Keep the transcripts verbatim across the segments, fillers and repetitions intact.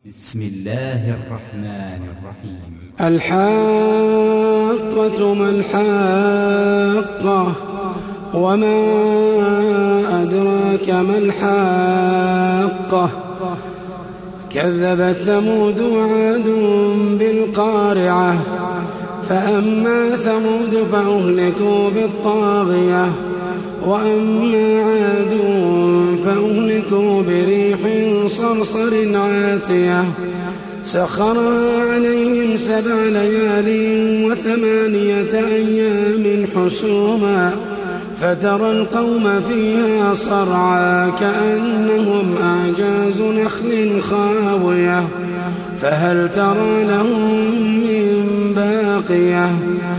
بسم الله الرحمن الرحيم. الحاقة ما الحاقة وما أدراك ما الحاقة. كذبت ثمود وعاد بالقارعة فأما ثمود فأهلكوا بالطاغية وأما عاد فأهلكوا بريح صرصر عاتية سخرها عليهم سبع ليال وثمانية أيام حسوما فترى القوم فيها صرعى كأنهم أعجاز نخل خاوية فهل ترى لهم من باقية.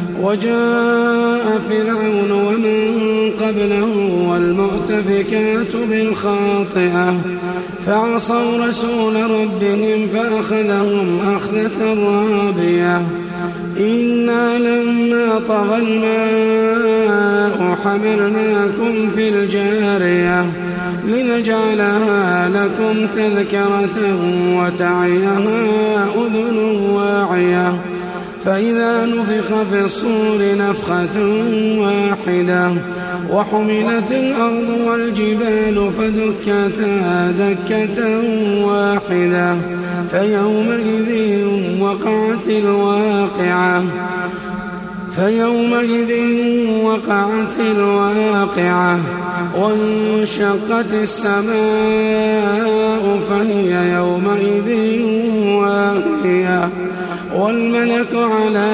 وجاء فرعون ومن قبله والمؤتفكات بالخاطئة فعصوا رسول ربهم فأخذهم أخذة رابية. إنا لما طغى الماء حملناكم في الجارية لنجعلها لكم تذكرة وتعيها أذن واعية. فإذا نفخ في الصور نفخة واحدة وحملت الأرض والجبال فدكتا دكة واحدة فيومئذ وقعت الواقعة فيومئذ وقعت الواقعة وانشقت السماء فهي يومئذ واهية والملك على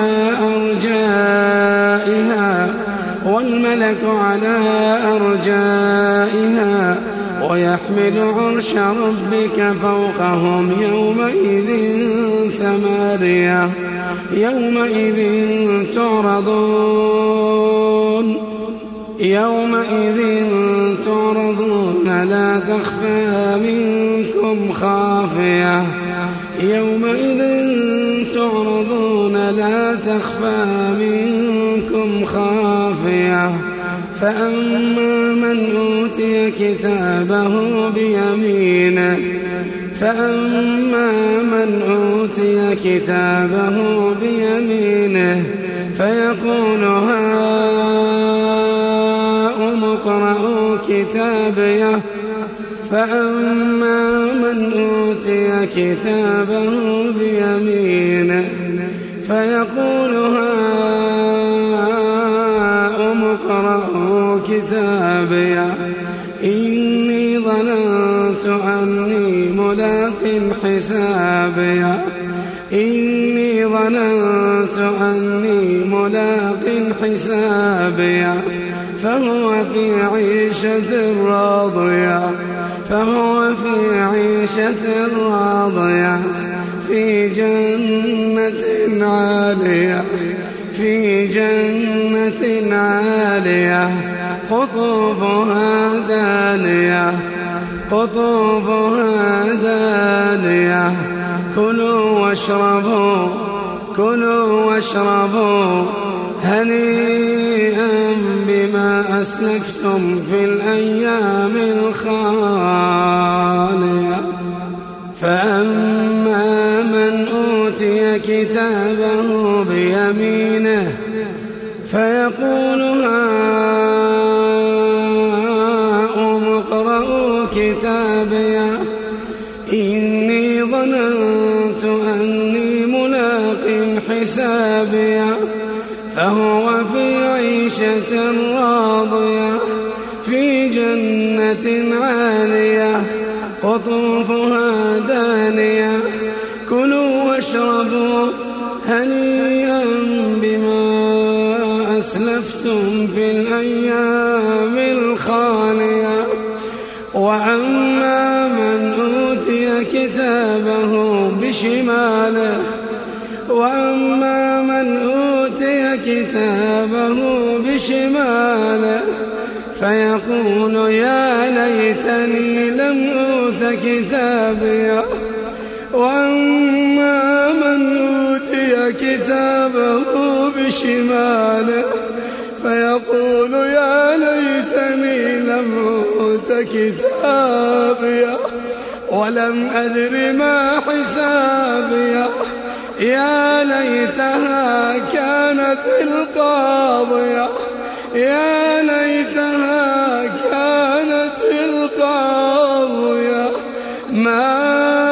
أرجائها والملك على أرجائها ويحمل عرش ربك فوقهم يومئذ ثمانية يومئذ تعرضون يومئذ تعرضون لا تخفى منكم خافية يومئذ تعرضون لا تخفى منكم خافية. فأما من أوتي كتابه بيمينه فأما من أوتي كتابه بيمينه فيقول هاؤم اقرءوا كتابيه فأما من أوتي كتابه بيمينه فيقول هاؤم اقرءوا كتابيه إني ظننت أني ملاق حسابيه إني ظننت أني ملاق حسابيه فهو في عيشة راضية فهو في عيشة راضية في جنة عالية في جنة عالية قطوفها دانية قطوفها دانية كلوا واشربوا كلوا واشربوا هنيئا بما أسلفتم في الأيام الخالية. فأما من أوتي كتابه بيمينه فيقول هاؤم اقرءوا كتابيه إني ظننت أني ملاق حسابيه فهو في عيشة راضية في جنة عالية قطوفها دانية كلوا واشربوا هنيئا بما أسلفتم في الأيام الخالية. وأما من أوتي كتابه بشماله وأما من أوتي كتابه بشماله فيقول يا ليتني لم أوت كتابيه وأما من أوتي كتابه بشماله فيقول يا ليتني لم أوت كتابيه ولم أدر ما حسابيه يا ليتها كانت القاضية يا ليتها كانت القاضية ما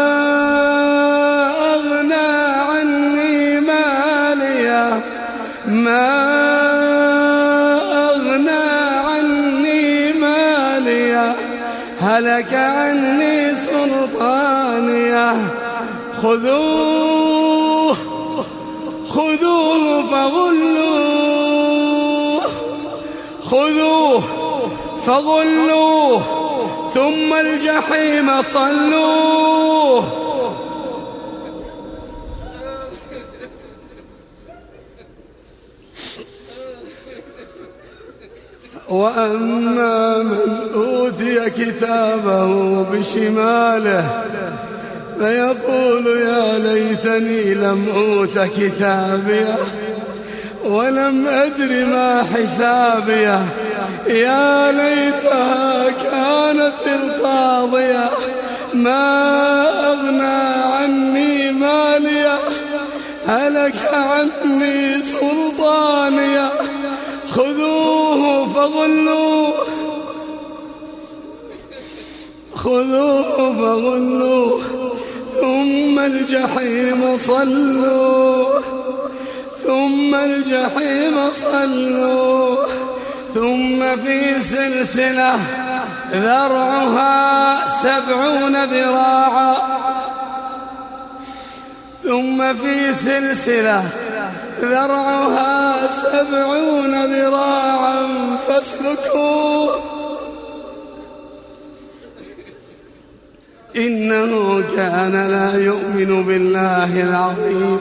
أغنى عني ماليه ما أغنى عني ماليه هلك عني سلطانيه خذوه خذوه فغلوه خذوه فغلوه ثم الجحيم صلوه. وأما من أوتي كتابه بشماله فيقول يا ليتني لم أوت كتابيه ولم أدر ما حسابيه يا ليتها كانت القاضية ما أغنى عني ماليه هلك عني سلطانيه خذوه فغلوه خذوه فغلوه ثم الجحيم صلوه ثم الجحيم صلوه ثم في سلسلة ذرعها سبعون ذراعا ثم في سلسلة ذرعها سبعون ذراعا فاسلكوه إنه كان لا يؤمن بالله العظيم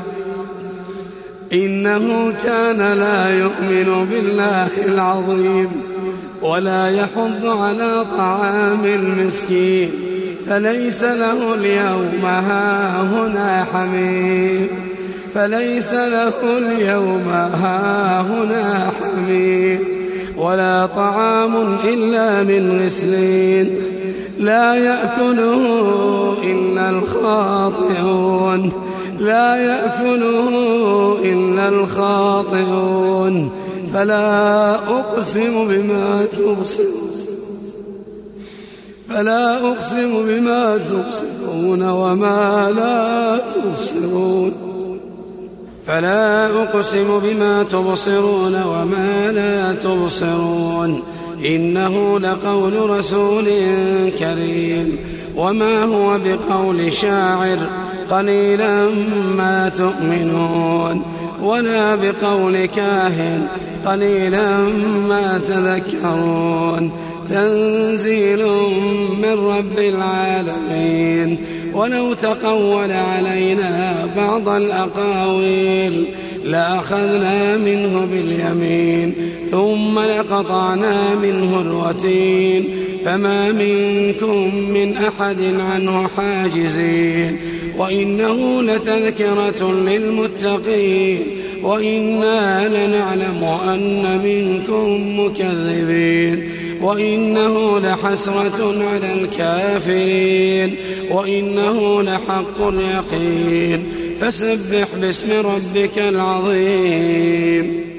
إنه كان لا يؤمن بالله العظيم ولا يحض على طعام المسكين فليس له اليوم هاهنا حميم فليس له اليوم هاهنا حميم ولا طعام إلا من غسلين لا يأكله إلا الخاطئون لا يأكله إلا الخاطئون فلا أقسم بما تبصرون فلا أقسم بما تبصرون وما لا تبصرون فلا أقسم بما تبصرون وما لا تبصرون إنه لقول رسول كريم وما هو بقول شاعر قليلا ما تؤمنون ولا بقول كاهن قليلا ما تذكرون تنزيل من رب العالمين ولو تقول علينا بعض الأقاويل لأخذنا منه باليمين ثم لقطعنا منه الوتين فما منكم من أحد عنه حاجزين وإنه لتذكرة للمتقين وإنا لنعلم أن منكم مكذبين وإنه لحسرة على الكافرين وإنه لحق اليقين فسبح باسم ربك العظيم.